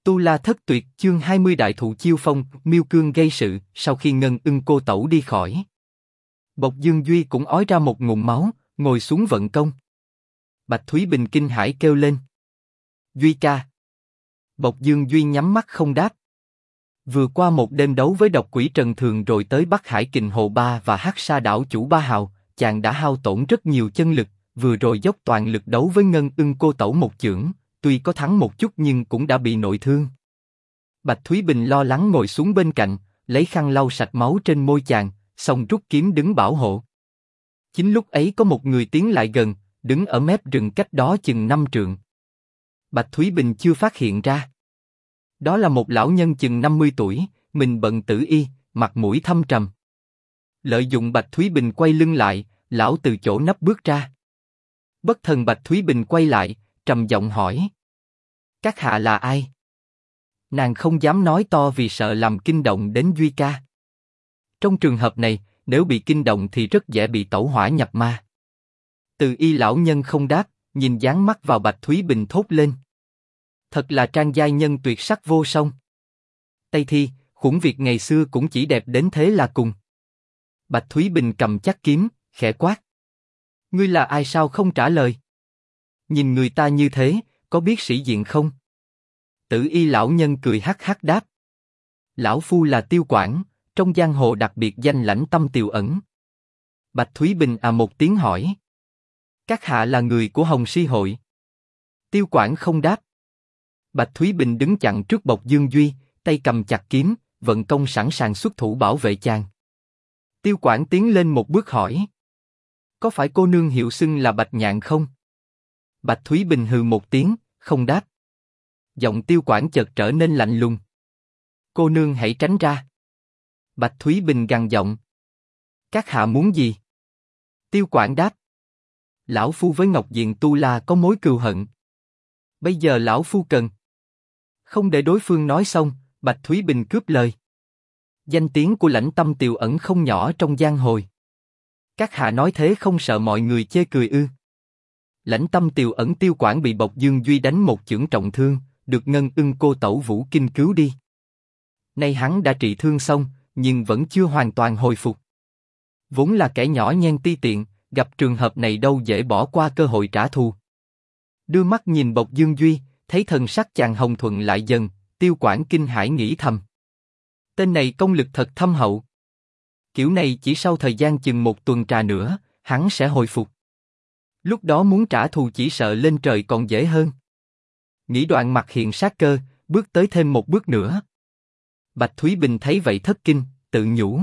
Tu La Thất Tuyệt chương 20 Đại Thụ Chiêu Phong, Miêu Cương gây sự. Sau khi Ngân Ưng cô tẩu đi khỏi, Bộc Dương Duy cũng ói ra một ngụm máu, ngồi xuống vận công. Bạch Thúy Bình kinh hãi kêu lên: Duy ca! Bộc Dương Duy nhắm mắt không đáp. Vừa qua một đêm đấu với độc quỷ Trần Thường rồi tới Bắc Hải Kình Hồ Ba và Hắc Sa đảo chủ Ba Hào, chàng đã hao tổn rất nhiều chân lực. Vừa rồi dốc toàn lực đấu với Ngân Ưng cô tẩu một chưởng, tuy có thắng một chút nhưng cũng đã bị nội thương. Bạch Thúy Bình lo lắng ngồi xuống bên cạnh, lấy khăn lau sạch máu trên môi chàng, xong rút kiếm đứng bảo hộ. Chính lúc ấy có một người tiến lại gần, đứng ở mép rừng cách đó chừng 5 trượng. Bạch Thúy Bình chưa phát hiện ra. Đó là một lão nhân chừng 50 tuổi, mình bận tử y, mặt mũi thâm trầm. Lợi dụng Bạch Thúy Bình quay lưng lại, lão từ chỗ nấp bước ra. Bất thần Bạch Thúy Bình quay lại, trầm giọng hỏi: Các hạ là ai? Nàng không dám nói to vì sợ làm kinh động đến Duy ca. Trong trường hợp này, nếu bị kinh động thì rất dễ bị tẩu hỏa nhập ma. Từ y lão nhân không đáp, nhìn dán mắt vào Bạch Thúy Bình thốt lên: Thật là trang giai nhân tuyệt sắc vô song. Tây thi, Khủng Việt ngày xưa cũng chỉ đẹp đến thế là cùng. Bạch Thúy Bình cầm chắc kiếm, khẽ quát: Ngươi là ai sao không trả lời? Nhìn người ta như thế, có biết sĩ diện không? Tử y lão nhân cười hắc hắc đáp: Lão phu là Tiêu Quảng, trong giang hồ đặc biệt danh lãnh tâm tiều ẩn. Bạch Thúy Bình một tiếng hỏi: Các hạ là người của Hồng Si hội? Tiêu Quảng không đáp. Bạch Thúy Bình đứng chặn trước Bộc Dương Duy, tay cầm chặt kiếm, vận công sẵn sàng xuất thủ bảo vệ chàng. Tiêu Quảng tiến lên một bước hỏi: Có phải cô nương hiệu xưng là Bạch Nhạn không? Bạch Thúy Bình hừ một tiếng, không đáp. Giọng Tiêu Quảng chợt trở nên lạnh lùng: Cô nương hãy tránh ra. Bạch Thúy Bình gằn giọng: Các hạ muốn gì? Tiêu Quảng đáp: Lão phu với Ngọc Diện Tu La có mối cừu hận. Bây giờ lão phu cần. Không để đối phương nói xong, Bạch Thúy Bình cướp lời: Danh tiếng của lãnh tâm tiều ẩn không nhỏ trong giang hồ. Các hạ nói thế không sợ mọi người chê cười ư? Lãnh tâm tiều ẩn Tiêu Quảng bị Bộc Dương Duy đánh một chưởng trọng thương, được Ngân Ưng cô tẩu Vũ Kinh cứu đi. Nay hắn đã trị thương xong, nhưng vẫn chưa hoàn toàn hồi phục. Vốn là kẻ nhỏ nhen ti tiện, gặp trường hợp này đâu dễ bỏ qua cơ hội trả thù. Đưa mắt nhìn Bộc Dương Duy, thấy thần sắc chàng hồng thuận lại dần, Tiêu Quảng kinh hãi nghĩ thầm: Tên này công lực thật thâm hậu. Kiểu này chỉ sau thời gian chừng 1 tuần trà nữa, hắn sẽ hồi phục. Lúc đó muốn trả thù chỉ sợ lên trời còn dễ hơn. Nghĩ đoạn mặt hiện sát cơ, bước tới thêm một bước nữa. Bạch Thúy Bình thấy vậy thất kinh, tự nhủ: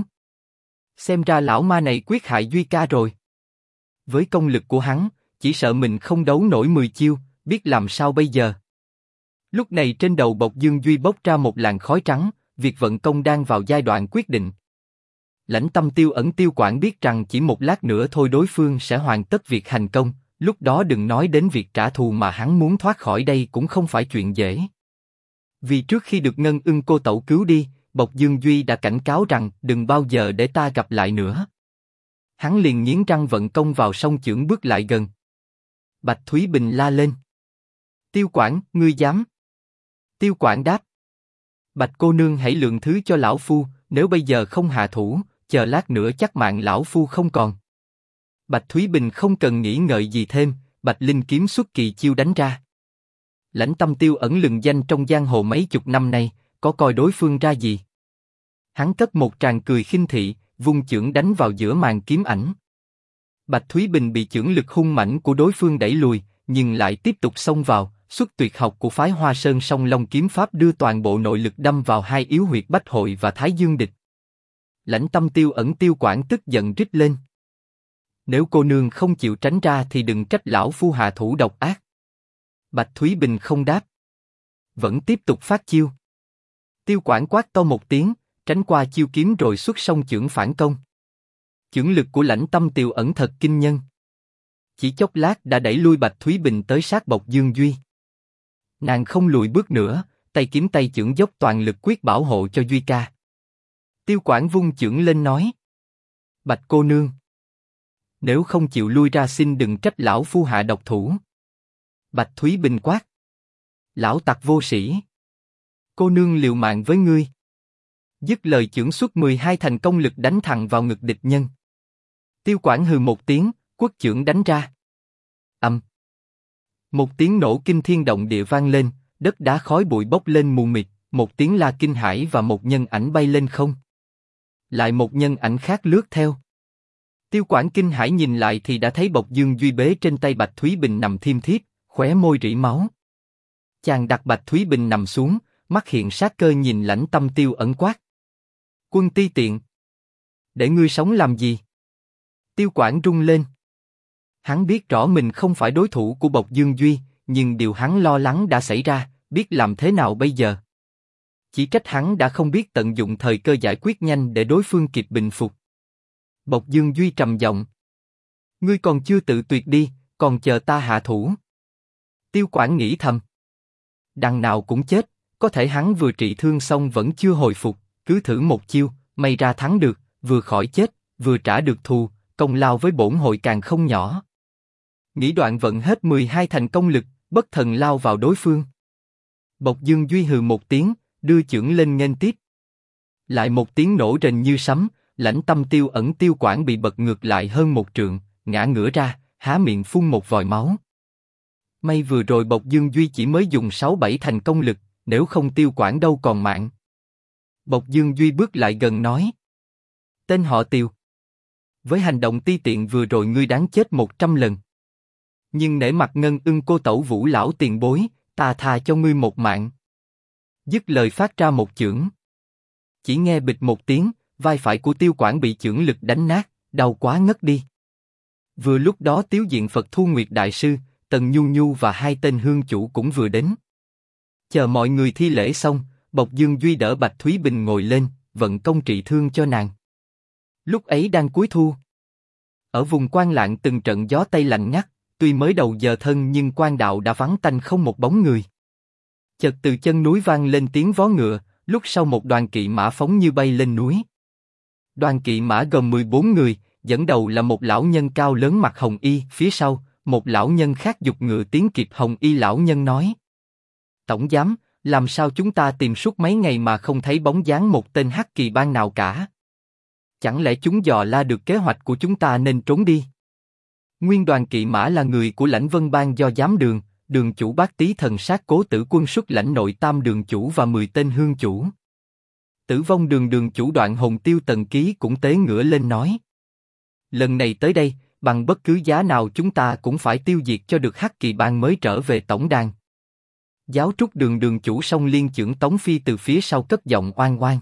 Xem ra lão ma này quyết hại Duy ca rồi. Với công lực của hắn, chỉ sợ mình không đấu nổi 10 chiêu, biết làm sao bây giờ. Lúc này trên đầu Bộc Dương Duy bốc ra một làn khói trắng, việc vận công đang vào giai đoạn quyết định. Lãnh tâm tiêu ẩn Tiêu Quảng biết rằng chỉ một lát nữa thôi đối phương sẽ hoàn tất việc hành công, lúc đó đừng nói đến việc trả thù mà hắn muốn thoát khỏi đây cũng không phải chuyện dễ. Vì trước khi được Ngân Ưng cô tẩu cứu đi, Bộc Dương Duy đã cảnh cáo rằng đừng bao giờ để ta gặp lại nữa. Hắn liền nghiến răng vận công vào song chưởng bước lại gần. Bạch Thúy Bình la lên: Tiêu Quảng, ngươi dám? Tiêu Quảng đáp: Bạch cô nương hãy lượng thứ cho lão phu, nếu bây giờ không hạ thủ, chờ lát nữa chắc mạng lão phu không còn. Bạch Thúy Bình không cần nghĩ ngợi gì thêm, Bạch Linh kiếm xuất kỳ chiêu đánh ra. Lãnh tâm tiêu ẩn lừng danh trong giang hồ mấy chục năm nay, có coi đối phương ra gì. Hắn cất một tràng cười khinh thị, vung chưởng đánh vào giữa màn kiếm ảnh. Bạch Thúy Bình bị chưởng lực hung mãnh của đối phương đẩy lùi, nhưng lại tiếp tục xông vào, xuất tuyệt học của phái Hoa Sơn Song Long kiếm pháp đưa toàn bộ nội lực đâm vào hai yếu huyệt Bách Hội và Thái Dương địch. Lãnh tâm tiêu ẩn Tiêu Quảng tức giận rít lên: Nếu cô nương không chịu tránh ra thì đừng trách lão phu hạ thủ độc ác. Bạch Thúy Bình không đáp, vẫn tiếp tục phát chiêu. Tiêu Quảng quát to một tiếng, tránh qua chiêu kiếm rồi xuất song chưởng phản công. Chưởng lực của lãnh tâm tiều ẩn thật kinh nhân. Chỉ chốc lát đã đẩy lui Bạch Thúy Bình tới sát Bộc Dương Duy. Nàng không lùi bước nữa, tay kiếm tay chưởng dốc toàn lực quyết bảo hộ cho Duy ca. Tiêu Quảng vung chưởng lên nói: Bạch cô nương, nếu không chịu lui ra xin đừng trách lão phu hạ độc thủ. Bạch Thúy Bình quát: Lão tặc vô sĩ. Cô nương liều mạng với ngươi. Dứt lời chưởng xuất 12 thành công lực đánh thẳng vào ngực địch nhân. Tiêu Quản hừ một tiếng, quất chưởng đánh ra. Ầm. Một tiếng nổ kinh thiên động địa vang lên, đất đá khói bụi bốc lên mù mịt, một tiếng la kinh hãi và một nhân ảnh bay lên không. Lại một nhân ảnh khác lướt theo. Tiêu Quản kinh hãi nhìn lại thì đã thấy Bộc Dương Duy bế trên tay Bạch Thúy Bình nằm thiêm thiếp, khóe môi rỉ máu. Chàng đặt Bạch Thúy Bình nằm xuống, mắt hiện sát cơ nhìn Lãnh Tâm Tiêu ẩn quát. Quân ti tiện. Để ngươi sống làm gì? Tiêu Quản rung lên. Hắn biết rõ mình không phải đối thủ của Bộc Dương Duy, nhưng điều hắn lo lắng đã xảy ra, biết làm thế nào bây giờ? Chỉ trách hắn đã không biết tận dụng thời cơ giải quyết nhanh để đối phương kịp bình phục. Bộc Dương Duy trầm giọng. Ngươi còn chưa tự tuyệt đi, còn chờ ta hạ thủ. Tiêu Quản nghĩ thầm. Đằng nào cũng chết, có thể hắn vừa trị thương xong vẫn chưa hồi phục, cứ thử một chiêu, may ra thắng được, vừa khỏi chết, vừa trả được thù, công lao với bổn hội càng không nhỏ. Nghĩ đoạn vận hết 12 thành công lực, bất thần lao vào đối phương. Bộc Dương Duy hừ một tiếng, đưa chưởng lên nghênh tiếp. Lại một tiếng nổ rền như sấm, Lãnh Tâm Tiêu ẩn Tiêu Quản bị bật ngược lại hơn một trượng, ngã ngửa ra, há miệng phun một vòi máu. May vừa rồi Bộc Dương Duy chỉ mới dùng 6-7 thành công lực, nếu không Tiêu Quản đâu còn mạng. Bộc Dương Duy bước lại gần nói. Tên họ Tiêu. Với hành động ti tiện vừa rồi ngươi đáng chết 100 lần. Nhưng nể mặt Ngân Ưng cô tẩu Vũ lão tiền bối, ta tha cho ngươi một mạng. Dứt lời phát ra một chưởng. Chỉ nghe bịch một tiếng, vai phải của Tiêu Quản bị chưởng lực đánh nát, đau quá ngất đi. Vừa lúc đó Tiếu Diện Phật Thu Nguyệt Đại Sư, Tần Nhu Nhu và hai tên hương chủ cũng vừa đến. Chờ mọi người thi lễ xong, Bộc Dương Duy đỡ Bạch Thúy Bình ngồi lên, vận công trị thương cho nàng. Lúc ấy đang cuối thu. Ở vùng Quan Lạng từng trận gió tây lạnh ngắt, tuy mới đầu giờ thân nhưng quan đạo đã vắng tanh không một bóng người. Chợt từ chân núi vang lên tiếng vó ngựa, lúc sau một đoàn kỵ mã phóng như bay lên núi. Đoàn kỵ mã gồm 14 người, dẫn đầu là một lão nhân cao lớn mặc hồng y, phía sau, một lão nhân khác giục ngựa tiến kịp hồng y lão nhân nói. Tổng giám, làm sao chúng ta tìm suốt mấy ngày mà không thấy bóng dáng một tên hắc kỳ bang nào cả? Chẳng lẽ chúng dò la được kế hoạch của chúng ta nên trốn đi? Nguyên đoàn kỵ mã là người của Lãnh Vân Bang do giám đường, đường chủ Bát Tý Thần Sát Cố Tử Quân xuất lãnh nội tam đường chủ và 10 tên hương chủ. Tử Vong đường đường chủ Đoạn Hồn Tiêu Tần Ký cũng tế ngửa lên nói. Lần này tới đây, bằng bất cứ giá nào chúng ta cũng phải tiêu diệt cho được hắc kỳ bang mới trở về tổng đàn. Giáo trúc đường đường chủ Song Liên chưởng Tống Phi từ phía sau cất giọng oan oan.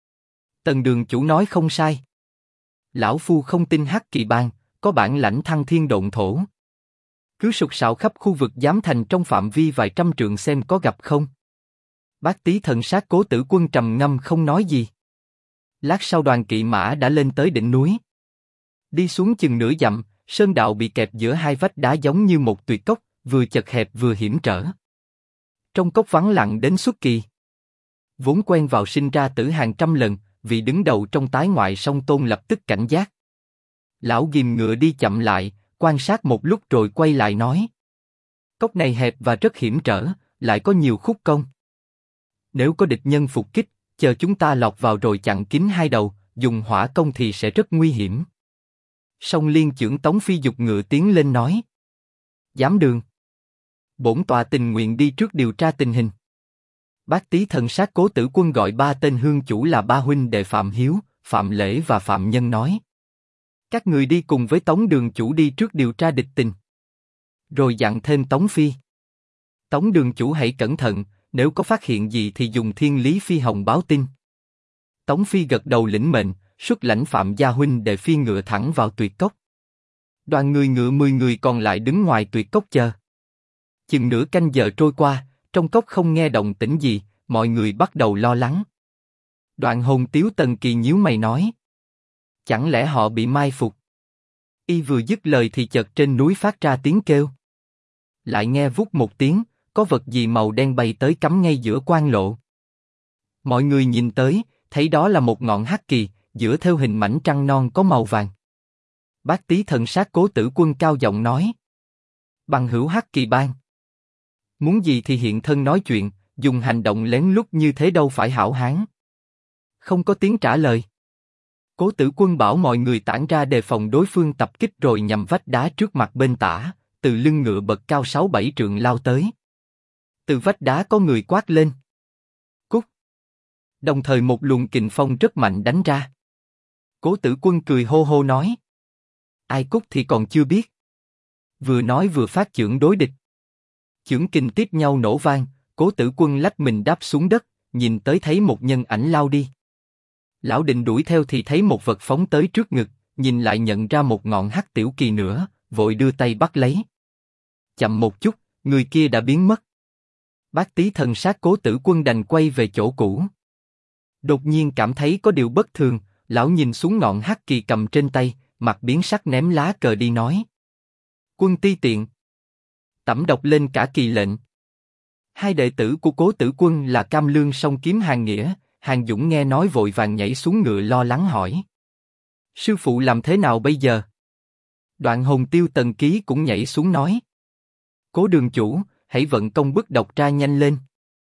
Tần đường chủ nói không sai. Lão phu không tin hắc kỳ bang có bản lãnh thăng thiên độn thổ. Cứ sục sạo khắp khu vực giám thành trong phạm vi vài trăm trượng xem có gặp không. Bát Tý Thần Sát Cố Tử Quân trầm ngâm không nói gì. Lát sau đoàn kỵ mã đã lên tới đỉnh núi. Đi xuống chừng nửa dặm, sơn đạo bị kẹp giữa hai vách đá giống như một tuyệt cốc, vừa chật hẹp vừa hiểm trở. Trong cốc vắng lặng đến xuất kỳ. Vốn quen vào sinh ra tử hàng trăm lần, vị đứng đầu trong tái ngoại Song Tôn lập tức cảnh giác. Lão ghìm ngựa đi chậm lại, quan sát một lúc rồi quay lại nói. Cốc này hẹp và rất hiểm trở, lại có nhiều khúc cong. Nếu có địch nhân phục kích, chờ chúng ta lọt vào rồi chặn kín hai đầu, dùng hỏa công thì sẽ rất nguy hiểm. Song Liên chưởng Tống Phi giục ngựa tiến lên nói. Giám đường. Bổn tọa tình nguyện đi trước điều tra tình hình. Bát Tý Thần Sát Cố Tử Quân gọi ba tên hương chủ là ba huynh đệ Phạm Hiếu, Phạm Lễ và Phạm Nhân nói. Các người đi cùng với Tống đường chủ đi trước điều tra địch tình. Rồi dặn thêm Tống Phi. Tống đường chủ hãy cẩn thận, nếu có phát hiện gì thì dùng Thiên Lý Phi Hồng báo tin. Tống Phi gật đầu lĩnh mệnh, xuất lãnh Phạm gia huynh đệ phi ngựa thẳng vào tuyệt cốc. Đoàn người ngựa 10 người còn lại đứng ngoài tuyệt cốc chờ. Chừng nửa canh giờ trôi qua, trong cốc không nghe động tĩnh gì, mọi người bắt đầu lo lắng. Đoạn Hồn Tiếu Tần Kỳ nhíu mày nói. Chẳng lẽ họ bị mai phục? Y vừa dứt lời thì chợt trên núi phát ra tiếng kêu. Lại nghe vút một tiếng, có vật gì màu đen bay tới cắm ngay giữa quan lộ. Mọi người nhìn tới, thấy đó là một ngọn hắc kỳ, giữa theo hình mảnh trăng non có màu vàng. Bát Tý Thần Sát Cố Tử Quân cao giọng nói. Bằng hữu hắc kỳ bang. Muốn gì thì hiện thân nói chuyện, dùng hành động lén lút như thế đâu phải hảo hán. Không có tiếng trả lời. Cố Tử Quân bảo mọi người tản ra đề phòng đối phương tập kích rồi nhằm vách đá trước mặt bên tả, từ lưng ngựa bậc cao 6-7 trượng lao tới. Từ vách đá có người quát lên. Cút! Đồng thời một luồng kình phong rất mạnh đánh ra. Cố Tử Quân cười hô hô nói. Ai cút thì còn chưa biết. Vừa nói vừa phát chưởng đối địch. Chưởng kình tiếp nhau nổ vang, Cố Tử Quân lách mình đáp xuống đất, nhìn tới thấy một nhân ảnh lao đi. Lão định đuổi theo thì thấy một vật phóng tới trước ngực, nhìn lại nhận ra một ngọn hắc tiểu kỳ nữa, vội đưa tay bắt lấy. Chậm một chút, người kia đã biến mất. Bát Tý Thần Sát Cố Tử Quân đành quay về chỗ cũ. Đột nhiên cảm thấy có điều bất thường, lão nhìn xuống ngọn hắc kỳ cầm trên tay, mặt biến sắc ném lá cờ đi nói. Quân ti tiện. Tẩm đọc lên cả kỳ lệnh. Hai đệ tử của Cố Tử Quân là Cam Lương song kiếm Hàng Nghĩa, Hàng Dũng nghe nói vội vàng nhảy xuống ngựa lo lắng hỏi. Sư phụ làm thế nào bây giờ? Đoạn Hồn Tiêu Tần Ký cũng nhảy xuống nói. Cố đường chủ, hãy vận công bức độc ra nhanh lên.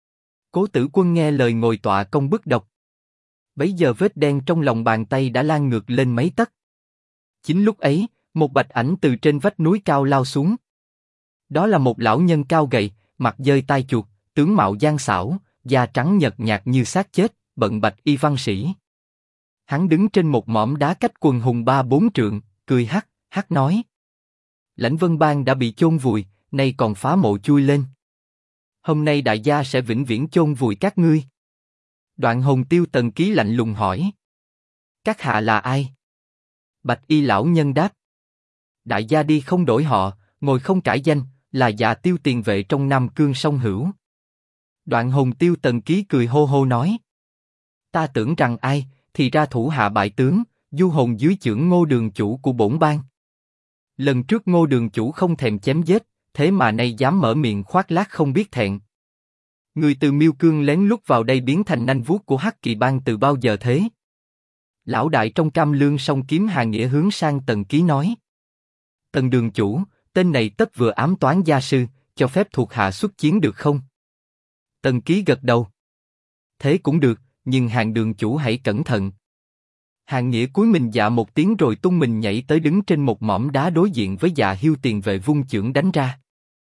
Cố Tử Quân nghe lời ngồi tọa công bức độc. Bấy giờ vết đen trong lòng bàn tay đã lan ngược lên mấy tấc. Chính lúc ấy, một bạch ảnh từ trên vách núi cao lao xuống. Đó là một lão nhân cao gầy, mặt dơi tai chuột, tướng mạo gian xảo, da trắng nhợt nhạt như xác chết, bận bạch y văn sĩ. Hắn đứng trên một mỏm đá cách quần hùng 3-4 trượng, cười hắc hắc nói: Lãnh Vân Bang đã bị chôn vùi, nay còn phá mộ chui lên. Hôm nay đại gia sẽ vĩnh viễn chôn vùi các ngươi. Đoạn Hồn Tiêu Tần Ký lạnh lùng hỏi: Các hạ là ai? Bạch y lão nhân đáp: Đại gia đi không đổi họ, ngồi không cải danh, là Dạ Tiêu tiền vệ trong Nam Cương song hữu. Đoạn Hồn Tiêu Tần Ký cười hô hô nói: Ta tưởng rằng ai, thì ra thủ hạ bại tướng, du hồn dưới chưởng Ngô đường chủ của bổn bang. Lần trước Ngô đường chủ không thèm chém giết, thế mà nay dám mở miệng khoác lác không biết thẹn. Người từ Miêu Cương lén lút vào đây biến thành nanh vuốt của Hắc Kỳ bang từ bao giờ thế? Lão đại trong Cam Lương song kiếm Hàng Nghĩa hướng sang Tần Ký nói: Tần đường chủ, tên này tất vừa ám toán gia sư, cho phép thuộc hạ xuất chiến được không? Tần Ký gật đầu. Thế cũng được, nhưng Hàng đường chủ hãy cẩn thận. Hàng Nghĩa cúi mình dạ một tiếng rồi tung mình nhảy tới đứng trên một mỏm đá đối diện với Dạ Hiêu tiền vệ vung chưởng đánh ra.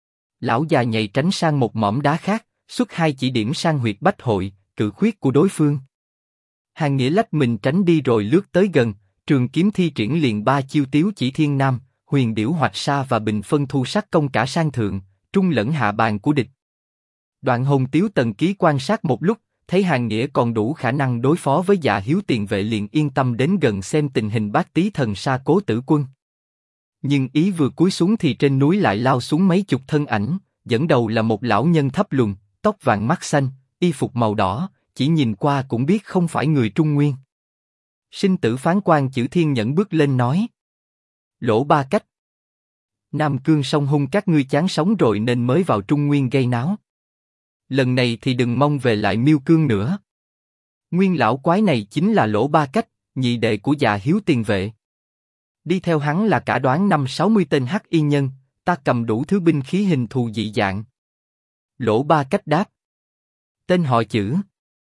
Lão già nhảy tránh sang một mỏm đá khác, xuất hai chỉ điểm sang huyệt bách hội, cự khuyết của đối phương. Hàng Nghĩa lách mình tránh đi rồi lướt tới gần, trường kiếm thi triển liền 3 chiêu Tiếu Chỉ Thiên Nam, Huyền Điểu Hoạch Sa và Bình Phân Thu Sắc công cả sang thượng, trung lẫn hạ bàn của địch. Đoạn Hồn Tiếu Tần Ký quan sát một lúc, thấy Hàng Nghĩa còn đủ khả năng đối phó với Dạ Hiếu tiền vệ liền yên tâm đến gần xem tình hình Bát Tý Thần Sa Cố Tử Quân. Nhưng ý vừa cúi xuống thì trên núi lại lao xuống mấy chục thân ảnh, dẫn đầu là một lão nhân thấp lùn, tóc vàng mắt xanh, y phục màu đỏ, chỉ nhìn qua cũng biết không phải người Trung Nguyên. Sinh tử phán quan Chử Thiên Nhẫn bước lên nói: Lỗ Ba Cách, Nam Cương song hung các ngươi chán sống rồi nên mới vào Trung Nguyên gây náo. Lần này thì đừng mong về lại Miêu Cương nữa. Nguyên lão quái này chính là Lỗ Ba Cách, nhị đệ của Dạ Hiếu tiền vệ. Đi theo hắn là cả đoán 50-60 tên hắc y nhân, ta cầm đủ thứ binh khí hình thù dị dạng. Lỗ Ba Cách đáp: Tên họ Chử.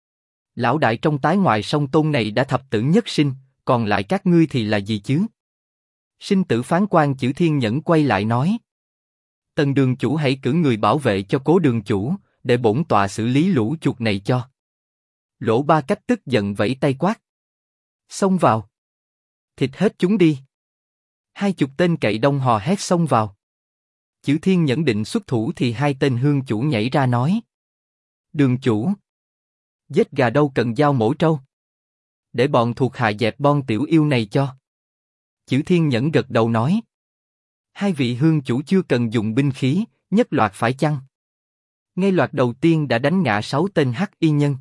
Lão đại trong tái ngoại song tôn này đã thập tử nhất sinh, còn lại các ngươi thì là gì chứ? Sinh tử phán quan Chử Thiên Nhẫn quay lại nói: Tần đường chủ hãy cử người bảo vệ cho Cố đường chủ, để bổn tọa xử lý lũ chuột này cho. Lỗ Ba Cách tức giận vẫy tay quát: Xông vào! Thịt hết chúng đi! 20 tên cậy đông hò hét xông vào. Chử Thiên Nhẫn định xuất thủ thì hai tên hương chủ nhảy ra nói: Đường chủ! Giết gà đâu cần dao mổ trâu. Để bọn thuộc hạ dẹp bon tiểu yêu này cho. Chử Thiên Nhẫn gật đầu nói: Hai vị hương chủ chưa cần dùng binh khí, nhất loạt phải chăng? Ngay loạt đầu tiên đã đánh ngã 6 tên hắc y nhân.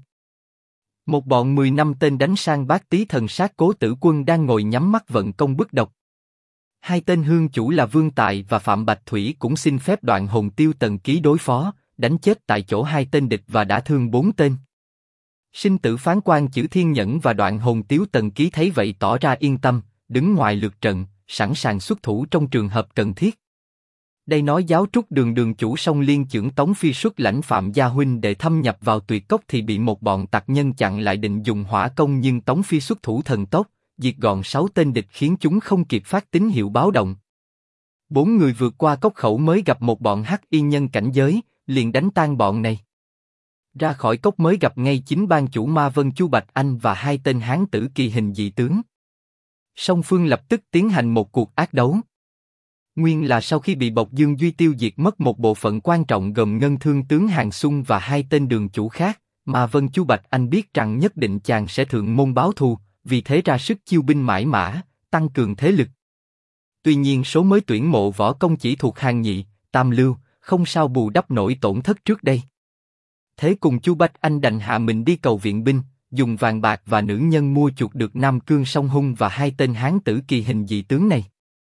Một bọn 15 tên đánh sang Bát Tý Thần Sát Cố Tử Quân đang ngồi nhắm mắt vận công bức độc. Hai tên hương chủ là Vương Tại và Phạm Bạch Thủy cũng xin phép Đoạn Hồn Tiêu Tần Ký đối phó, đánh chết tại chỗ 2 tên địch và đã thương 4 tên. Sinh tử phán quan Chử Thiên Nhẫn và Đoạn Hồn Tiếu Tần Ký thấy vậy tỏ ra yên tâm, đứng ngoài lượt trận, sẵn sàng xuất thủ trong trường hợp cần thiết. Đây nói giáo trúc đường đường chủ Song Liên chưởng Tống Phi xuất lãnh Phạm gia huynh để thâm nhập vào Tuyệt Cốc thì bị một bọn tặc nhân chặn lại định dùng hỏa công, nhưng Tống Phi xuất thủ thần tốc, diệt gọn 6 tên địch khiến chúng không kịp phát tín hiệu báo động. 4 người vượt qua cốc khẩu mới gặp một bọn hắc y nhân cảnh giới, liền đánh tan bọn này. Ra khỏi cốc mới gặp ngay chính ban chủ Ma Vân Chu Bạch Anh và 2 tên hán tử kỳ hình dị tướng. Song phương lập tức tiến hành một cuộc ác đấu. Nguyên là sau khi bị Bộc Dương Duy tiêu diệt mất một bộ phận quan trọng gồm Ngân Thương tướng Hàng Xung và 2 tên đường chủ khác, Ma Vân Chu Bạch Anh biết rằng nhất định chàng sẽ thượng môn báo thù, vì thế ra sức chiêu binh mãi mã, tăng cường thế lực. Tuy nhiên số mới tuyển mộ võ công chỉ thuộc hàng nhị, tam lưu, không sao bù đắp nổi tổn thất trước đây. Thế cùng Chu Bạch Anh đành hạ mình đi cầu viện binh, dùng vàng bạc và nữ nhân mua chuộc được Nam Cương Song Hung và 2 tên hán tử kỳ hình dị tướng này.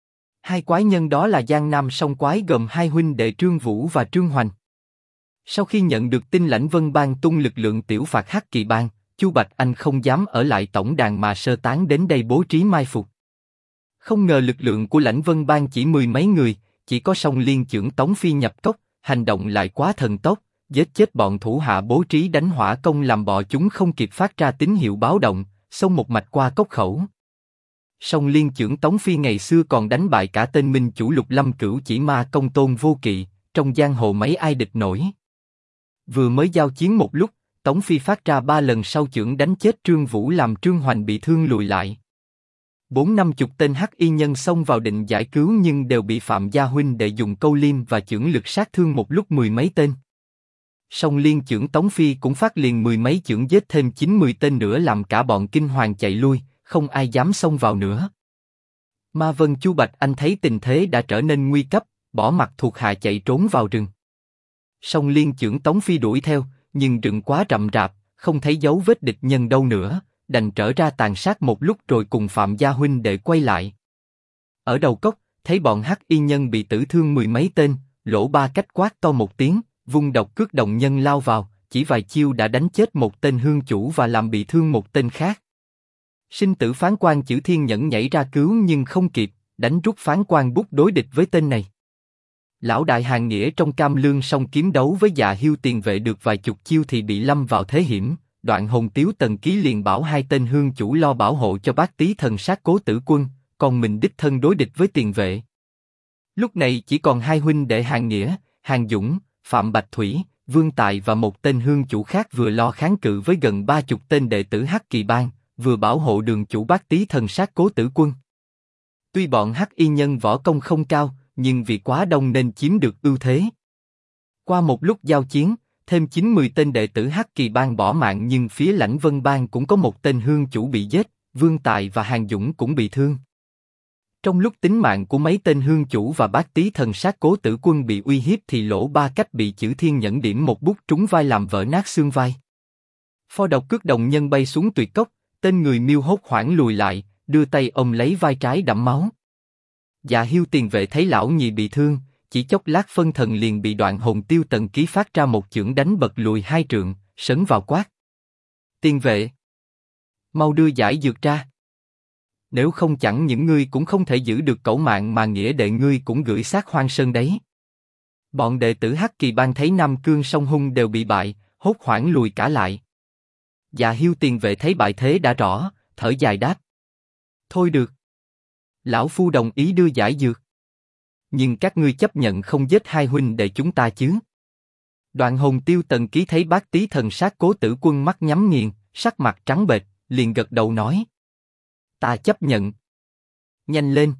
2 quái nhân đó là Giang Nam Song Quái gồm 2 huynh đệ Trương Vũ và Trương Hoành. Sau khi nhận được tin Lãnh Vân Bang tung lực lượng tiểu phạt Hắc Kỳ Bang, Chu Bạch Anh không dám ở lại tổng đàn mà sơ tán đến đây bố trí mai phục. Không ngờ lực lượng của Lãnh Vân Bang chỉ 10 mấy người, chỉ có Song Liên chưởng Tống Phi nhập cốc, hành động lại quá thần tốc, giết chết bọn thủ hạ bố trí đánh hỏa công làm bọ chúng không kịp phát ra tín hiệu báo động, xông một mạch qua cốc khẩu. Song Liên chưởng Tống Phi ngày xưa còn đánh bại cả tên minh chủ Lục Lâm Cửu Chỉ Ma Công Tôn Vô Kỵ, trong giang hồ mấy ai địch nổi. Vừa mới giao chiến một lúc, Tống Phi phát ra 3 lần sau chưởng đánh chết Trương Vũ làm Trương Hoành bị thương lùi lại. 40-50 tên hắc y nhân xông vào định giải cứu nhưng đều bị Phạm gia huynh đệ dùng câu liêm và chưởng lực sát thương một lúc 10 mấy tên. Song Liên chưởng Tống Phi cũng phát liền 10 mấy chưởng giết thêm 90 tên nữa làm cả bọn kinh hoàng chạy lui, không ai dám xông vào nữa. Ma Vân Chu Bạch Anh thấy tình thế đã trở nên nguy cấp, bỏ mặc thuộc hạ chạy trốn vào rừng. Song Liên chưởng Tống Phi đuổi theo, nhưng rừng quá rậm rạp, không thấy dấu vết địch nhân đâu nữa, đành trở ra tàn sát một lúc rồi cùng Phạm gia huynh đệ quay lại. Ở đầu cốc, thấy bọn hắc y nhân bị tử thương 10 mấy tên, Lỗ Ba Cách quát to một tiếng, vung độc cước đồng nhân lao vào, chỉ vài chiêu đã đánh chết một tên hương chủ và làm bị thương một tên khác. Sinh tử phán quan Chử Thiên Nhẫn nhảy ra cứu nhưng không kịp, đánh rút phán quan bút đối địch với tên này. Lão đại Hàng Nghĩa trong Cam Lương song kiếm đấu với Dạ Hiêu tiền vệ được vài chục chiêu thì bị lâm vào thế hiểm. Đoạn Hồn Tiếu Tần Ký liền bảo 2 tên hương chủ lo bảo hộ cho Bác Tý Thần Sát Cố Tử Quân, còn mình đích thân đối địch với tiền vệ. Lúc này chỉ còn 2 huynh đệ Hàng Nghĩa, Hàng Dũng, Phạm Bạch Thủy, Vương Tài và một tên hương chủ khác vừa lo kháng cự với gần 30 tên đệ tử Hắc Kỳ Bang, vừa bảo hộ đường chủ Bác Tý Thần Sát Cố Tử Quân. Tuy bọn Hắc y nhân võ công không cao, nhưng vì quá đông nên chiếm được ưu thế. Qua một lúc giao chiến, thêm 90 tên đệ tử Hắc Kỳ Bang bỏ mạng nhưng phía Lãnh Vân Bang cũng có một tên hương chủ bị giết, Vương Tài và Hàng Dũng cũng bị thương. Trong lúc tính mạng của mấy tên hương chủ và Bác Tý Thần Sát Cố Tử Quân bị uy hiếp thì Lỗ Ba Cách bị Chử Thiên Nhẫn điểm một bút trúng vai làm vỡ nát xương vai. Pho độc cước đồng nhân bay xuống tuyệt cốc, tên người Miêu hốt hoảng lùi lại, đưa tay ôm lấy vai trái đẫm máu. Dạ Hiêu tiền vệ thấy lão nhị bị thương, chỉ chốc lát phân thần liền bị Đoạn Hồn Tiêu Tần Ký phát ra một chưởng đánh bật lùi 2 trượng, sấn vào quát: Tiền vệ, mau đưa giải dược ra. Nếu không chẳng những ngươi cũng không thể giữ được cẩu mạng mà nghĩa đệ ngươi cũng gửi xác hoang sơn đấy. Bọn đệ tử Hắc Kỳ Bang thấy Nam Cương Song Hung đều bị bại, hốt hoảng lùi cả lại. Dạ Hiêu tiền vệ thấy bại thế đã rõ, thở dài đáp: Thôi được. Lão phu đồng ý đưa giải dược. Nhưng các ngươi chấp nhận không giết 2 huynh đệ chúng ta chứ? Đoạn Hồn Tiêu Tần Ký thấy Bác Tý Thần Sát Cố Tử Quân mắt nhắm nghiền, sắc mặt trắng bệch, liền gật đầu nói: Ta chấp nhận. Nhanh lên.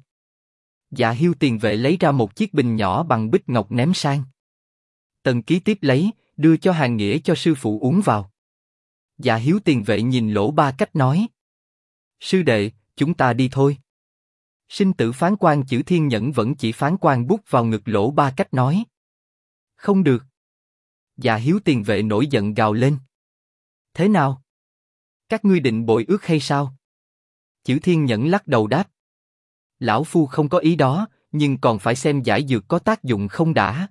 Dạ Hiêu tiền vệ lấy ra một chiếc bình nhỏ bằng bích ngọc ném sang. Tần Ký tiếp lấy, đưa cho Hàng Nghĩa cho sư phụ uống vào. Dạ Hiếu tiền vệ nhìn Lỗ Ba Cách nói: Sư đệ, chúng ta đi thôi. Sinh tử phán quan Chử Thiên Nhẫn vẫn chỉ phán quan bút vào ngực Lỗ Ba Cách nói: Không được. Dạ Hiếu tiền vệ nổi giận gào lên: Thế nào? Các ngươi định bội ước hay sao? Chử Thiên Nhẫn lắc đầu đáp: Lão phu không có ý đó, nhưng còn phải xem giải dược có tác dụng không đã.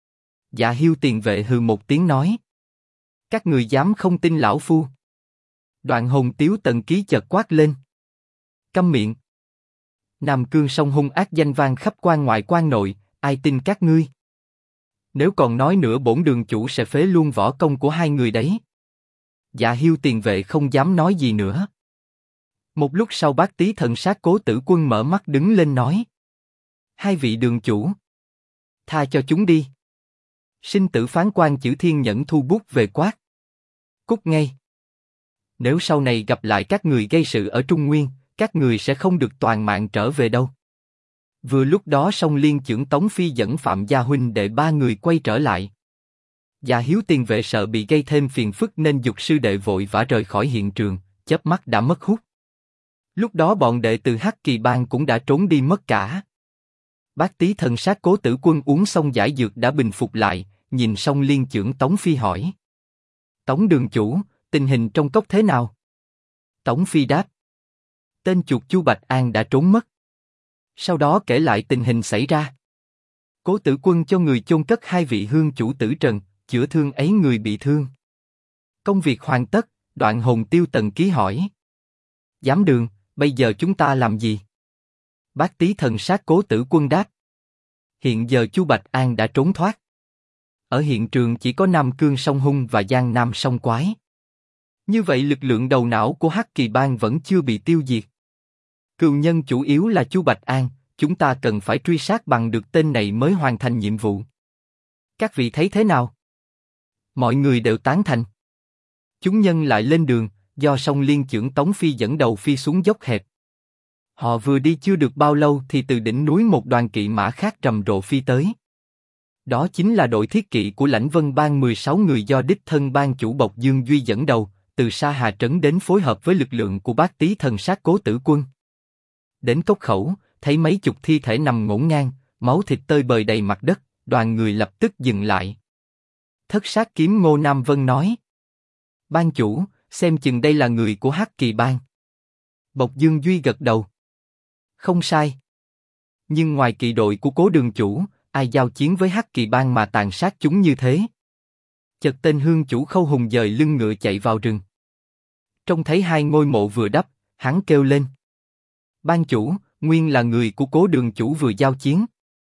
Dạ Hiêu tiền vệ hừ một tiếng nói: Các người dám không tin lão phu? Đoạn Hồn Tiếu Tần Ký chợt quát lên: Câm miệng! Nam Cương Song Hung ác danh vang khắp quan ngoại quan nội, ai tin các ngươi? Nếu còn nói nữa bổn đường chủ sẽ phế luôn võ công của hai người đấy. Dạ Hiêu tiền vệ không dám nói gì nữa. Một lúc sau Bác Tý Thần Sát Cố Tử Quân mở mắt đứng lên nói: hai vị đường chủ, tha cho chúng đi. Sinh tử phán quan Chử Thiên Nhẫn thu bút về quát: cút ngay. Nếu sau này gặp lại các người gây sự ở Trung Nguyên, các người sẽ không được toàn mạng trở về đâu. Vừa lúc đó Song Liên Chưởng Tống Phi dẫn Phạm Gia huynh đệ ba người quay trở lại. Dạ Hiếu tiền vệ sợ bị gây thêm phiền phức nên giục sư đệ vội vã rời khỏi hiện trường, chớp mắt đã mất hút. Lúc đó bọn đệ từ Hắc Kỳ Bang cũng đã trốn đi mất cả. Bác Tý Thần Sát Cố Tử Quân uống xong giải dược đã bình phục lại, nhìn Song Liên Chưởng Tống Phi hỏi: Tống đường chủ, tình hình trong cốc thế nào? Tống Phi đáp: tên chuột Chu Bạch An đã trốn mất. Sau đó kể lại tình hình xảy ra. Cố Tử Quân cho người chôn cất hai vị hương chủ tử trần, chữa thương ấy người bị thương. Công việc hoàn tất, Đoạn Hồn Tiêu Tần Ký hỏi: giám đường, bây giờ chúng ta làm gì? Bác Tý Thần Sát Cố Tử Quân đáp: hiện giờ Chu Bạch An đã trốn thoát. Ở hiện trường chỉ có Nam Cương Song Hung và Giang Nam Song Quái. Như vậy lực lượng đầu não của Hắc Kỳ Bang vẫn chưa bị tiêu diệt. Cừu nhân chủ yếu là Chu Bạch An, chúng ta cần phải truy sát bằng được tên này mới hoàn thành nhiệm vụ. Các vị thấy thế nào? Mọi người đều tán thành. Chúng nhân lại lên đường, do Song Liên Chưởng Tống Phi dẫn đầu phi xuống dốc hẹp. Họ vừa đi chưa được bao lâu thì từ đỉnh núi một đoàn kỵ mã khác rầm rộ phi tới. Đó chính là đội thiết kỵ của Lãnh Vân Bang 16 người do đích thân bang chủ Bộc Dương Duy dẫn đầu, từ Sa Hà Trấn đến phối hợp với lực lượng của Bác Tý Thần Sát Cố Tử Quân. Đến cốc khẩu, thấy mấy chục thi thể nằm ngổn ngang, máu thịt tơi bời đầy mặt đất, đoàn người lập tức dừng lại. Thất Sát Kiếm Ngô Nam Vân nói: ban chủ, xem chừng đây là người của Hắc Kỳ Bang. Bộc Dương Duy gật đầu: không sai. Nhưng ngoài kỵ đội của Cố đường chủ, ai giao chiến với Hắc Kỳ Bang mà tàn sát chúng như thế? Chợt tên hương chủ Khâu Hùng dời lưng ngựa chạy vào rừng. Trông thấy hai ngôi mộ vừa đắp, hắn kêu lên: ban chủ, nguyên là người của Cố đường chủ vừa giao chiến.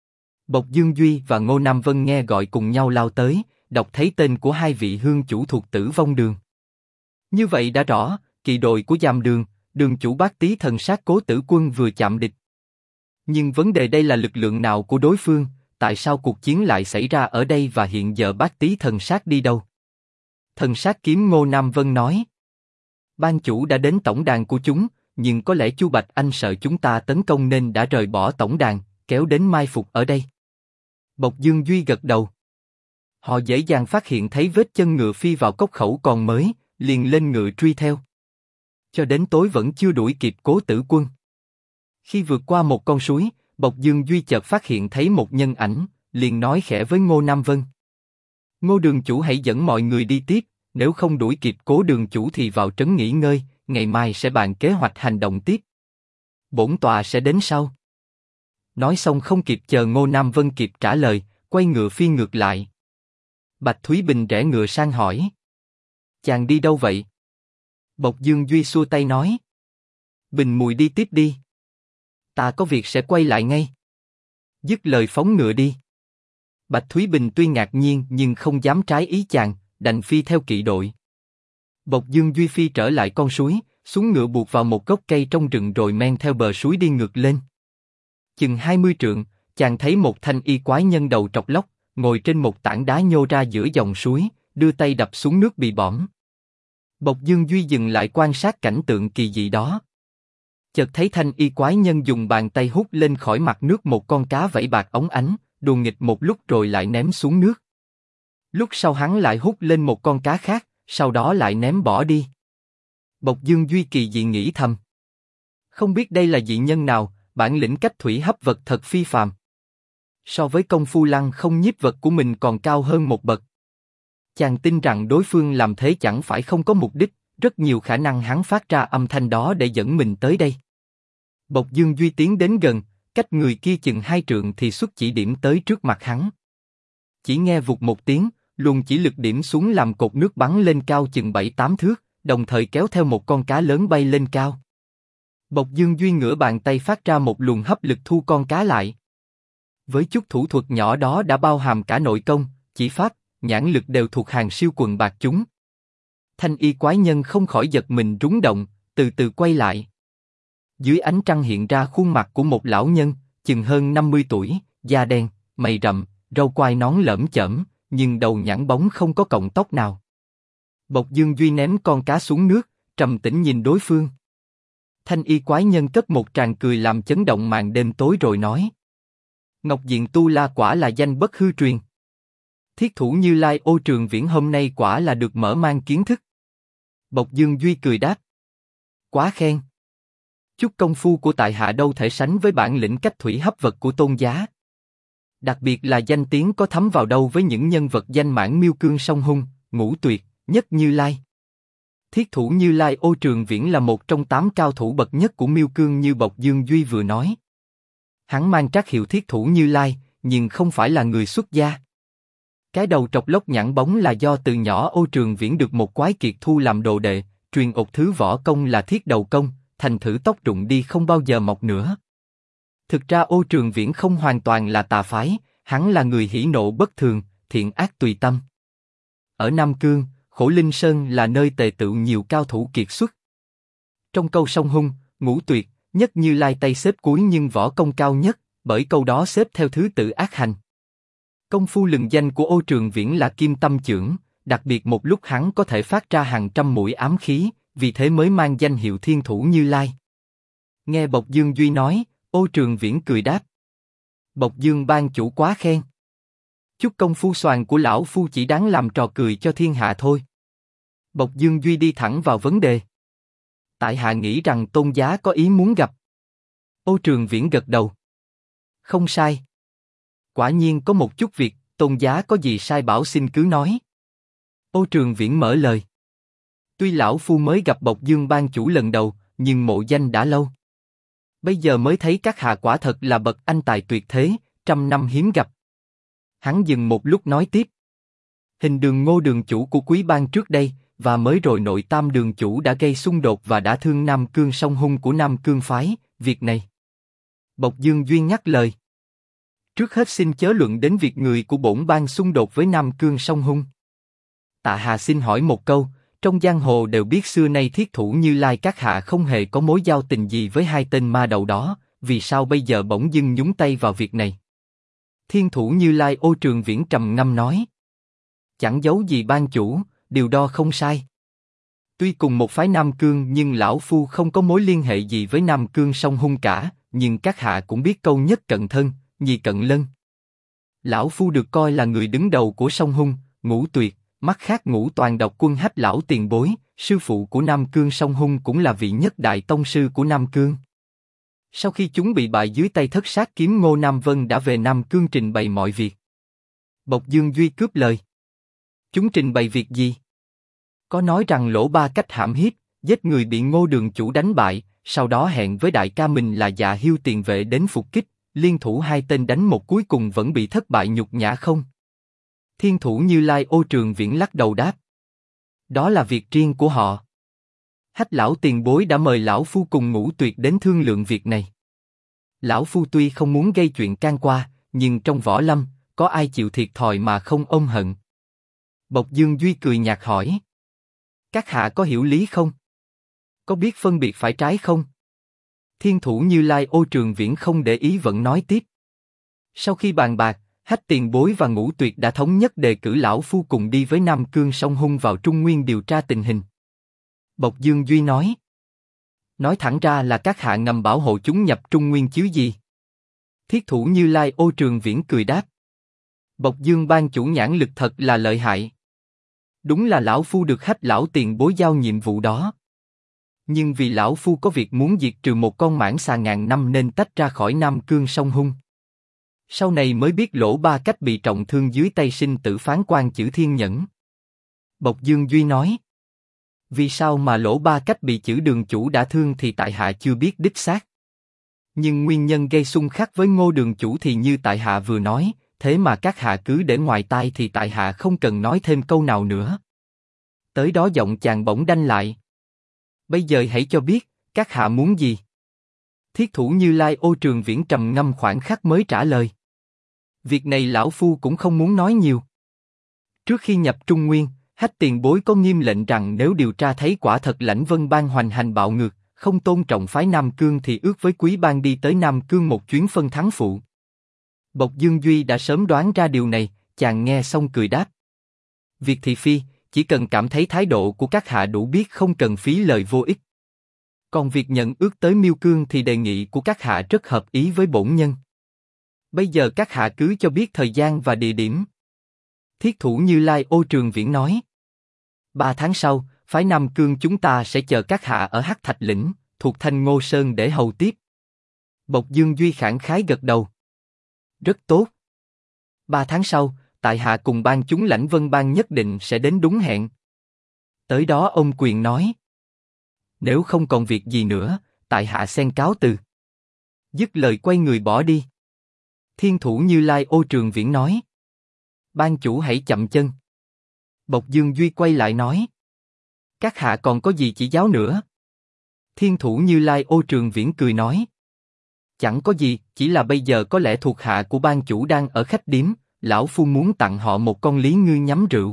Bộc Dương Duy và Ngô Nam Vân nghe gọi cùng nhau lao tới, đọc thấy tên của hai vị hương chủ thuộc Tử Vong Đường. Như vậy đã rõ, kỵ đội của Giàm Đường, đường chủ Bác Tý Thần Sát Cố Tử Quân vừa chạm địch. Nhưng vấn đề đây là lực lượng nào của đối phương, tại sao cuộc chiến lại xảy ra ở đây và hiện giờ Bác Tý Thần Sát đi đâu? Thần Sát Kiếm Ngô Nam Vân nói: ban chủ đã đến tổng đàn của chúng, nhưng có lẽ Chu Bạch Anh sợ chúng ta tấn công nên đã rời bỏ tổng đàn, kéo đến mai phục ở đây. Bộc Dương Duy gật đầu. Họ dễ dàng phát hiện thấy vết chân ngựa phi vào cốc khẩu còn mới, liền lên ngựa truy theo. Cho đến tối vẫn chưa đuổi kịp Cố Tử Quân. Khi vượt qua một con suối, Bộc Dương Duy chợt phát hiện thấy một nhân ảnh, liền nói khẽ với Ngô Nam Vân: Ngô đường chủ hãy dẫn mọi người đi tiếp, nếu không đuổi kịp Cố đường chủ thì vào trấn nghỉ ngơi, ngày mai sẽ bàn kế hoạch hành động tiếp. Bổn tọa sẽ đến sau. Nói xong không kịp chờ Ngô Nam Vân kịp trả lời, quay ngựa phi ngược lại. Bạch Thúy Bình rẽ ngựa sang hỏi: chàng đi đâu vậy? Bộc Dương Duy xua tay nói: Bình Mùi đi tiếp đi. Ta có việc sẽ quay lại ngay. Dứt lời phóng ngựa đi. Bạch Thúy Bình tuy ngạc nhiên nhưng không dám trái ý chàng, đành phi theo kỵ đội. Bộc Dương Duy phi trở lại con suối, xuống ngựa buộc vào một gốc cây trong rừng rồi men theo bờ suối đi ngược lên. Chừng 20 trượng, chàng thấy một thanh y quái nhân đầu trọc lóc, ngồi trên một tảng đá nhô ra giữa dòng suối, đưa tay đập xuống nước bị bõm. Bộc Dương Duy dừng lại quan sát cảnh tượng kỳ dị đó. Chợt thấy thanh y quái nhân dùng bàn tay hút lên khỏi mặt nước một con cá vảy bạc óng ánh, đùa nghịch một lúc rồi lại ném xuống nước. Lúc sau hắn lại hút lên một con cá khác, sau đó lại ném bỏ đi. Bộc Dương Duy kỳ dị nghĩ thầm: không biết đây là dị nhân nào, bản lĩnh cách thủy hấp vật thật phi phàm. So với công phu lăng không nhiếp vật của mình còn cao hơn một bậc. Chàng tin rằng đối phương làm thế chẳng phải không có mục đích, rất nhiều khả năng hắn phát ra âm thanh đó để dẫn mình tới đây. Bộc Dương Duy tiến đến gần, cách người kia chừng 2 trượng thì xuất chỉ điểm tới trước mặt hắn. Chỉ nghe vụt một tiếng, luồng chỉ lực điểm xuống làm cột nước bắn lên cao chừng 7-8 thước, đồng thời kéo theo một con cá lớn bay lên cao. Bộc Dương Duy ngửa bàn tay phát ra một luồng hấp lực thu con cá lại. Với chút thủ thuật nhỏ đó đã bao hàm cả nội công, chỉ pháp, nhãn lực đều thuộc hàng siêu quần bạc chúng. Thanh y quái nhân không khỏi giật mình rúng động, từ từ quay lại. Dưới ánh trăng hiện ra khuôn mặt của một lão nhân, chừng hơn 50 tuổi, da đen, mày rậm, râu quai nón lởm chởm, nhưng đầu nhẵn bóng không có cọng tóc nào. Bộc Dương Duy ném con cá xuống nước, trầm tĩnh nhìn đối phương. Thanh y quái nhân cất một tràng cười làm chấn động màn đêm tối rồi nói: Ngọc Diện Tu La quả là danh bất hư truyền. Thiết thủ Như Lai Ô Trường Viễn hôm nay quả là được mở mang kiến thức. Bộc Dương Duy cười đáp: Quá khen. Chút công phu của tại hạ đâu thể sánh với bản lĩnh cách thủy hấp vật của Tôn giá. Đặc biệt là danh tiếng có thấm vào đâu với những nhân vật danh mãn Miêu Cương Song Hung, Ngũ Tuyệt, Nhất Như Lai. Thiết thủ Như Lai Ô Trường Viễn là một trong 8 cao thủ bậc nhất của Miêu Cương như Bộc Dương Duy vừa nói. Hắn mang trác hiệu Thiết thủ Như Lai, nhưng không phải là người xuất gia. Cái đầu trọc lốc nhẵn bóng là do từ nhỏ Ô Trường Viễn được một quái kiệt thu làm đồ đệ, truyền ột thứ võ công là Thiết Đầu Công, thành thử tóc rụng đi không bao giờ mọc nữa. Thực ra Ô Trường Viễn không hoàn toàn là tà phái, hắn là người hỉ nộ bất thường, thiện ác tùy tâm. Ở Nam Cương, Khổ Linh Sơn là nơi tề tựu nhiều cao thủ kiệt xuất. Trong câu Song Hung, Ngũ Tuyệt, Nhất Như Lai tay xếp cuối nhưng võ công cao nhất, bởi câu đó xếp theo thứ tự ác hành. Công phu lừng danh của Ô Trường Viễn là Kim Tâm Chưởng, đặc biệt một lúc hắn có thể phát ra hàng trăm mũi ám khí, vì thế mới mang danh hiệu Thiên Thủ Như Lai. Nghe Bộc Dương Duy nói, Ô Trường Viễn cười đáp: Bộc Dương ban chủ quá khen. Chút công phu xoàn của lão phu chỉ đáng làm trò cười cho thiên hạ thôi. Bộc Dương Duy đi thẳng vào vấn đề. Tại hạ nghĩ rằng Tôn giá có ý muốn gặp. Ô Trường Viễn gật đầu. Không sai. Quả nhiên có một chút việc, Tôn giá có gì sai bảo xin cứ nói. Ô Trường Viễn mở lời. Tuy lão phu mới gặp Bộc Dương ban chủ lần đầu, nhưng mộ danh đã lâu. Bây giờ mới thấy các hạ quả thật là bậc anh tài tuyệt thế, trăm năm hiếm gặp. Hắn dừng một lúc nói tiếp. Hình Đường Ngô đường chủ của Quý Bang trước đây, và mới rồi Nội Tam đường chủ đã gây xung đột và đã thương Nam Cương Song Hung của Nam Cương phái, việc này. Bộc Dương Duy nhắc lời. Trước hết xin chớ luận đến việc người của bổn bang xung đột với Nam Cương Song Hung. Tạ hạ xin hỏi một câu, trong giang hồ đều biết xưa nay Thiết thủ Như Lai các hạ không hề có mối giao tình gì với hai tên ma đầu đó, vì sao bây giờ bỗng dưng nhúng tay vào việc này? Thiên thủ Như Lai Ô Trường Viễn trầm ngâm nói. Chẳng giấu gì ban chủ, điều đó không sai. Tuy cùng một phái Nam Cương nhưng lão phu không có mối liên hệ gì với Nam Cương Song Hung cả, nhưng các hạ cũng biết câu nhất cận thân, nhì cận lân. Lão phu được coi là người đứng đầu của Song Hung, Ngũ Tuyệt, mắt khác Ngũ Toàn Độc Quân Hách lão tiền bối, sư phụ của Nam Cương Song Hung cũng là vị nhất đại tông sư của Nam Cương. Sau khi chúng bị bại dưới tay Thất Sát Kiếm Ngô Nam Vân đã về Nam Cương trình bày mọi việc. Bộc Dương Duy cướp lời. Chúng trình bày việc gì? Có nói rằng Lỗ Ba cách hãm hiếp, giết người bị Ngô đường chủ đánh bại, sau đó hẹn với đại ca mình là Dạ Hiêu tiền vệ đến phục kích, liên thủ hai tên đánh một cuối cùng vẫn bị thất bại nhục nhã không? Thiên thủ Như Lai Ô Trường Viễn lắc đầu đáp. Đó là việc riêng của họ. Hách lão tiền bối đã mời lão phu cùng Ngũ Tuyệt đến thương lượng việc này. Lão phu tuy không muốn gây chuyện can qua, nhưng trong võ lâm, có ai chịu thiệt thòi mà không ôm hận? Bộc Dương Duy cười nhạt hỏi. Các hạ có hiểu lý không? Có biết phân biệt phải trái không? Thiên thủ Như Lai Ô Trường Viễn không để ý vẫn nói tiếp. Sau khi bàn bạc, Hách tiền bối và Ngũ Tuyệt đã thống nhất đề cử lão phu cùng đi với Nam Cương Song Hung vào Trung Nguyên điều tra tình hình. Bộc Dương Duy nói. Nói thẳng ra là các hạ ngầm bảo hộ chúng nhập Trung Nguyên chứ gì? Thiết thủ Như Lai Ô Trường Viễn cười đáp. Bộc Dương ban chủ nhãn lực thật là lợi hại. Đúng là lão phu được Hách lão tiền bối giao nhiệm vụ đó. Nhưng vì lão phu có việc muốn diệt trừ một con mãng xà ngàn năm nên tách ra khỏi Nam Cương Song Hung. Sau này mới biết Lỗ Ba cách bị trọng thương dưới tay sinh tử phán quan Chử Thiên Nhẫn. Bộc Dương Duy nói. Vì sao mà Lỗ Ba cách bị Chử đường chủ đả thương thì tại hạ chưa biết đích xác. Nhưng nguyên nhân gây xung khắc với Ngô đường chủ thì như tại hạ vừa nói, thế mà các hạ cứ để ngoài tai thì tại hạ không cần nói thêm câu nào nữa. Tới đó giọng chàng bỗng đanh lại. Bây giờ hãy cho biết, các hạ muốn gì? Thiết thủ Như Lai Ô Trường Viễn trầm ngâm khoảng khắc mới trả lời. Việc này lão phu cũng không muốn nói nhiều. Trước khi nhập Trung Nguyên, Hách tiền bối có nghiêm lệnh rằng nếu điều tra thấy quả thật Lãnh Vân Bang hoành hành bạo ngược, không tôn trọng phái Nam Cương thì ước với Quý Bang đi tới Nam Cương một chuyến phân thắng phụ. Bộc Dương Duy đã sớm đoán ra điều này, chàng nghe xong cười đáp. Việc thị phi, chỉ cần cảm thấy thái độ của các hạ đủ biết không cần phí lời vô ích. Còn việc nhận ước tới Miêu Cương thì đề nghị của các hạ rất hợp ý với bổn nhân. Bây giờ các hạ cứ cho biết thời gian và địa điểm. Thiết thủ Như Lai Ô Trường Viễn nói. 3 tháng sau, phái Nam Cương chúng ta sẽ chờ các hạ ở Hắc Thạch Lĩnh, thuộc Thanh Ngô Sơn để hầu tiếp. Bộc Dương Duy khẳng khái gật đầu. Rất tốt. 3 tháng sau, tại hạ cùng ban chúng Lãnh Vân Bang nhất định sẽ đến đúng hẹn. Tới đó ông Quyền nói. Nếu không còn việc gì nữa, tại hạ xin cáo từ. Dứt lời quay người bỏ đi. Thiên thủ Như Lai Ô Trường Viễn nói. Ban chủ hãy chậm chân. Bộc Dương Duy quay lại nói. Các hạ còn có gì chỉ giáo nữa? Thiên thủ Như Lai Ô Trường Viễn cười nói. Chẳng có gì, chỉ là bây giờ có lẽ thuộc hạ của ban chủ đang ở khách điếm, lão phu muốn tặng họ một con lý ngư nhắm rượu.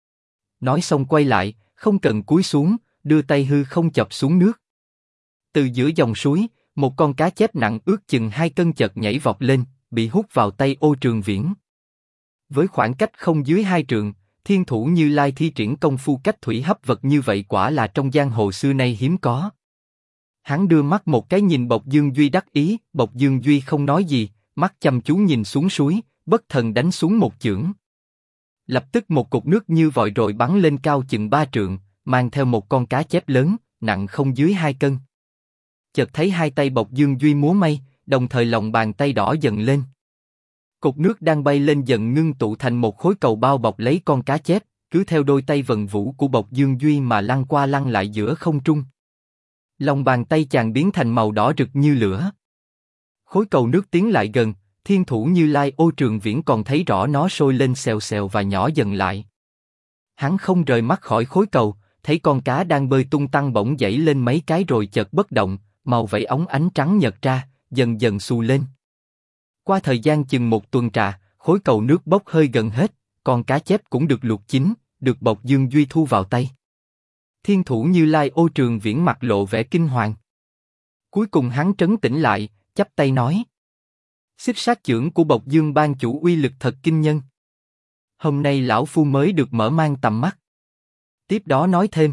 Nói xong quay lại, không cần cúi xuống, đưa tay hư không chọc xuống nước. Từ giữa dòng suối, một con cá chép nặng ước chừng 2 cân chợt nhảy vọt lên, bị hút vào tay Ô Trường Viễn. Với khoảng cách không dưới 2 trượng, thiên thủ Như Lai thi triển công phu cách thủy hấp vật như vậy quả là trong giang hồ xưa nay hiếm có. Hắn đưa mắt một cái nhìn Bộc Dương Duy đắc ý, Bộc Dương Duy không nói gì, mắt chăm chú nhìn xuống suối, bất thần đánh xuống một chưởng. Lập tức một cột nước như vòi rội bắn lên cao chừng 3 trượng, mang theo một con cá chép lớn, nặng không dưới 2 cân. Chợt thấy hai tay Bộc Dương Duy múa may, đồng thời lòng bàn tay đỏ dần lên. Cột nước đang bay lên dần ngưng tụ thành một khối cầu bao bọc lấy con cá chép, cứ theo đôi tay vần vũ của Bộc Dương Duy mà lăn qua lăn lại giữa không trung. Lòng bàn tay chàng biến thành màu đỏ rực như lửa. Khối cầu nước tiến lại gần, thiên thủ Như Lai Ô Trường Viễn còn thấy rõ nó sôi lên xèo xèo và nhỏ dần lại. Hắn không rời mắt khỏi khối cầu, thấy con cá đang bơi tung tăng bỗng dãy lên mấy cái rồi chợt bất động, màu vảy óng ánh trắng nhợt ra, dần dần xù lên. Qua thời gian chừng 1 tuần trà, khối cầu nước bốc hơi gần hết, con cá chép cũng được luộc chín, được Bộc Dương Duy thu vào tay. Thiên thủ Như Lai Ô Trường Viễn mặt lộ vẻ kinh hoàng. Cuối cùng hắn trấn tĩnh lại, chắp tay nói: Xích sát chưởng của Bộc Dương ban chủ uy lực thật kinh nhân. Hôm nay lão phu mới được mở mang tầm mắt. Tiếp đó nói thêm: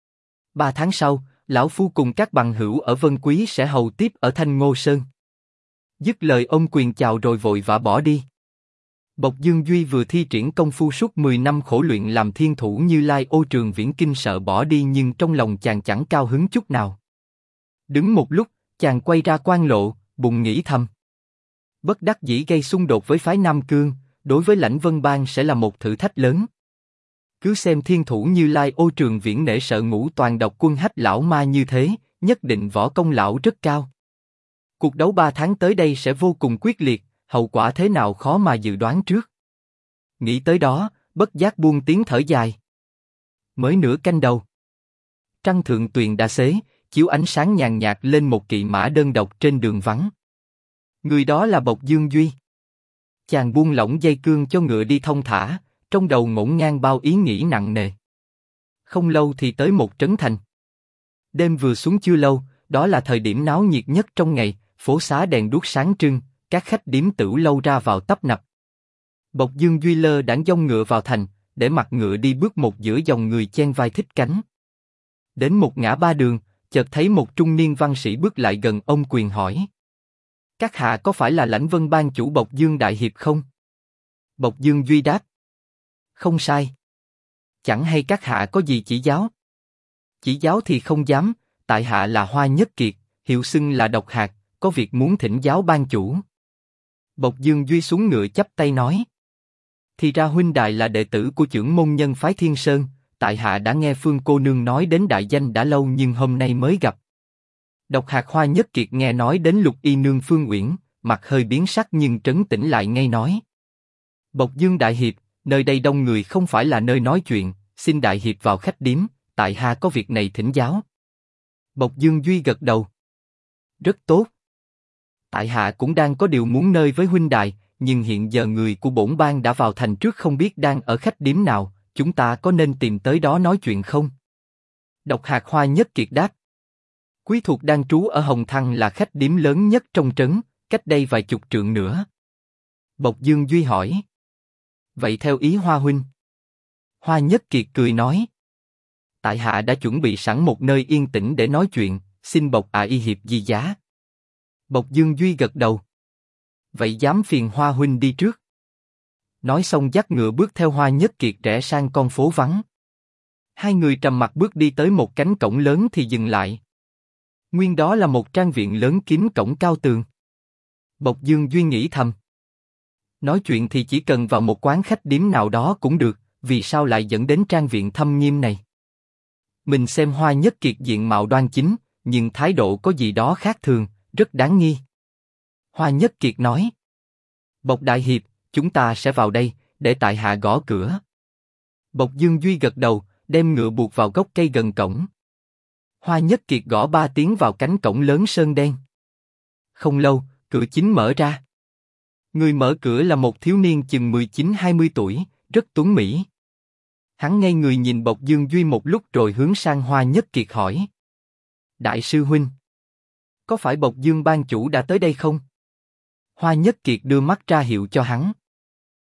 3 tháng sau, lão phu cùng các bằng hữu ở Vân Quý sẽ hầu tiếp ở Thanh Ngô Sơn. Dứt lời ông Quyền chào rồi vội vã bỏ đi. Bộc Dương Duy vừa thi triển công phu suốt 10 năm khổ luyện làm thiên thủ Như Lai Ô Trường Viễn kinh sợ bỏ đi, nhưng trong lòng chàng chẳng cao hứng chút nào. Đứng một lúc, chàng quay ra quan lộ, bụng nghĩ thầm: bất đắc dĩ gây xung đột với phái Nam Cương, đối với Lãnh Vân Bang sẽ là một thử thách lớn. Cứ xem thiên thủ Như Lai Ô Trường Viễn nể sợ Ngũ Toàn độc quân Hách lão ma như thế, nhất định võ công lão rất cao. Cuộc đấu 3 tháng tới đây sẽ vô cùng quyết liệt, hậu quả thế nào khó mà dự đoán trước. Nghĩ tới đó, bất giác buông tiếng thở dài. Mới nửa canh đầu, trăng thượng tuyền đã xế, chiếu ánh sáng nhàn nhạt lên một kỵ mã đơn độc trên đường vắng. Người đó là Bộc Dương Duy. Chàng buông lỏng dây cương cho ngựa đi thông thả, trong đầu ngổn ngang bao ý nghĩ nặng nề. Không lâu thì tới một trấn thành. Đêm vừa xuống chưa lâu, đó là thời điểm náo nhiệt nhất trong ngày, phố xá đèn đuốc sáng trưng, các khách điếm tửu lâu ra vào tấp nập. Bộc Dương Duy lơ đãng dông ngựa vào thành, để mặc ngựa đi bước một giữa dòng người chen vai thích cánh. Đến một ngã ba đường, chợt thấy một trung niên văn sĩ bước lại gần ông Quyền hỏi: các hạ có phải là Lãnh Vân Bang chủ Bộc Dương đại hiệp không? Bộc Dương Duy đáp: không sai. Chẳng hay các hạ có gì chỉ giáo? Chỉ giáo thì không dám, tại hạ là Hoa Nhất Kiệt, hiệu xưng là Độc Hạt, có việc muốn thỉnh giáo ban chủ. Bộc Dương Duy xuống ngựa chắp tay nói: thì ra huynh đài là đệ tử của chưởng môn nhân phái Thiên Sơn, tại hạ đã nghe Phương cô nương nói đến đại danh đã lâu nhưng hôm nay mới gặp. Độc Hạt Hoa Nhất Kiệt nghe nói đến Lục Y nương Phương Uyển, mặt hơi biến sắc nhưng trấn tĩnh lại ngay nói: Bộc Dương đại hiệp, nơi đây đông người không phải là nơi nói chuyện, xin đại hiệp vào khách điếm, tại hạ có việc này thỉnh giáo. Bộc Dương Duy gật đầu: rất tốt. Tại hạ cũng đang có điều muốn nơi với huynh đài, nhưng hiện giờ người của bổn bang đã vào thành trước không biết đang ở khách điếm nào, chúng ta có nên tìm tới đó nói chuyện không? Độc Hạt Hoa Nhất Kiệt đáp. Quý thuộc đang trú ở Hồng Thăng là khách điếm lớn nhất trong trấn, cách đây vài chục trượng nữa. Bộc Dương Duy hỏi. Vậy theo ý Hoa huynh? Hoa Nhất Kiệt cười nói. Tại hạ đã chuẩn bị sẵn một nơi yên tĩnh để nói chuyện, xin Bộc y hiệp di giá. Bộc Dương Duy gật đầu. Vậy dám phiền Hoa huynh đi trước. Nói xong dắt ngựa bước theo Hoa Nhất Kiệt rẽ sang con phố vắng. Hai người trầm mặc bước đi tới một cánh cổng lớn thì dừng lại. Nguyên đó là một trang viện lớn kín cổng cao tường. Bộc Dương Duy nghĩ thầm. Nói chuyện thì chỉ cần vào một quán khách điếm nào đó cũng được, vì sao lại dẫn đến trang viện thâm nghiêm này? Mình xem Hoa Nhất Kiệt diện mạo đoan chính, nhưng thái độ có gì đó khác thường, rất đáng nghi. Hoa Nhất Kiệt nói. Bộc đại hiệp, chúng ta sẽ vào đây, để tại hạ gõ cửa. Bộc Dương Duy gật đầu, đem ngựa buộc vào gốc cây gần cổng. Hoa Nhất Kiệt gõ 3 tiếng vào cánh cổng lớn sơn đen. Không lâu, cửa chính mở ra. Người mở cửa là một thiếu niên chừng 19-20 tuổi, rất tuấn mỹ. Hắn ngây người nhìn Bộc Dương Duy một lúc rồi hướng sang Hoa Nhất Kiệt hỏi. Đại sư huynh, có phải Bộc Dương ban chủ đã tới đây không? Hoa Nhất Kiệt đưa mắt ra hiệu cho hắn.